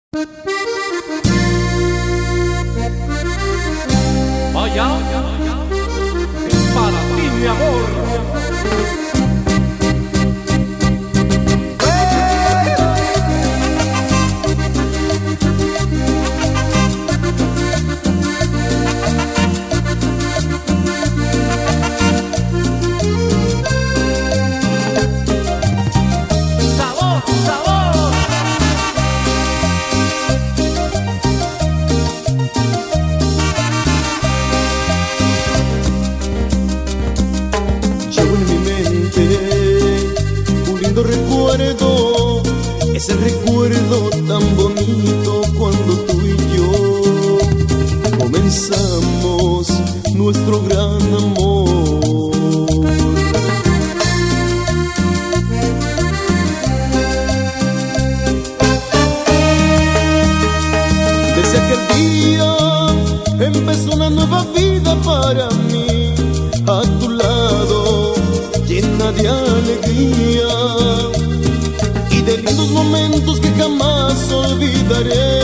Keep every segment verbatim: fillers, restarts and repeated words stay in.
Vaya, es para ti, mi amor. Sabor, sabor. Llevo en mi mente un lindo recuerdo, ese recuerdo tan bonito cuando tú y yo comenzamos nuestro gran amor. Desde aquel día empezó una nueva vida para mí, a tu lado, llena de alegría y de lindos momentos que jamás olvidaré.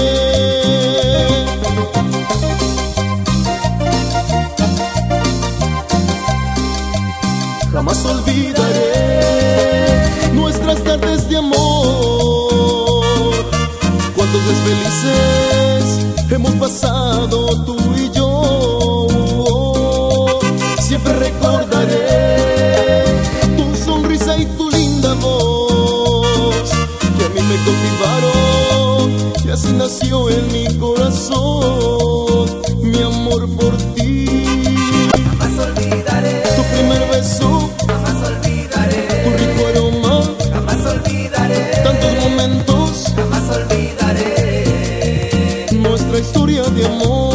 Jamás olvidaré nuestras tardes de amor, cuántos días felices hemos pasado tú y yo. Siempre recordaré tu sonrisa y tu linda voz, que a mí me cautivaron y así nació en mi corazón mi amor por ti. Jamás olvidaré Tu primer beso, jamás olvidaré tu rico aroma, jamás olvidaré tantos momentos, jamás olvidaré nuestra historia de amor.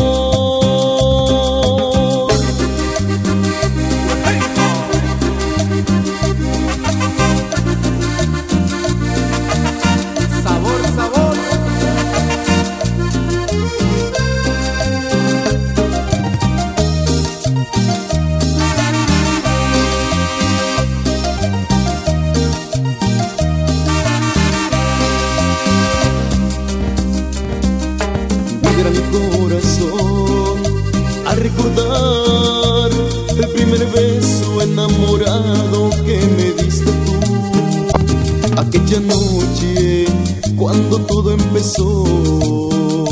Sabor, sabor. Vibra mi corazón al recordar el primer beso enamorado que me diste tú, aquella noche cuando todo empezó.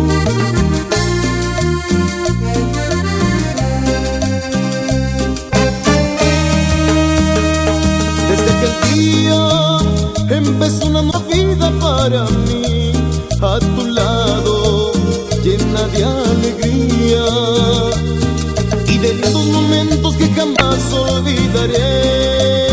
Desde aquel día empezó una nueva vida para mí, a tu lado, llena de alegría y de lindos momentos que jamás olvidaré.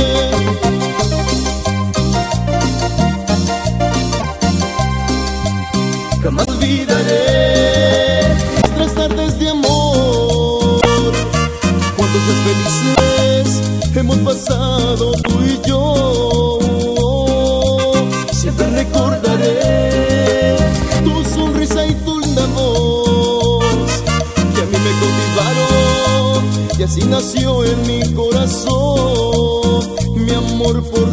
Jamás olvidaré nuestras tardes de amor, cuántos días felices hemos pasado tú y yo. Siempre recordaré tu sonrisa y tu linda voz, que a mí me cautivaron y así nació en mi corazón mi amor por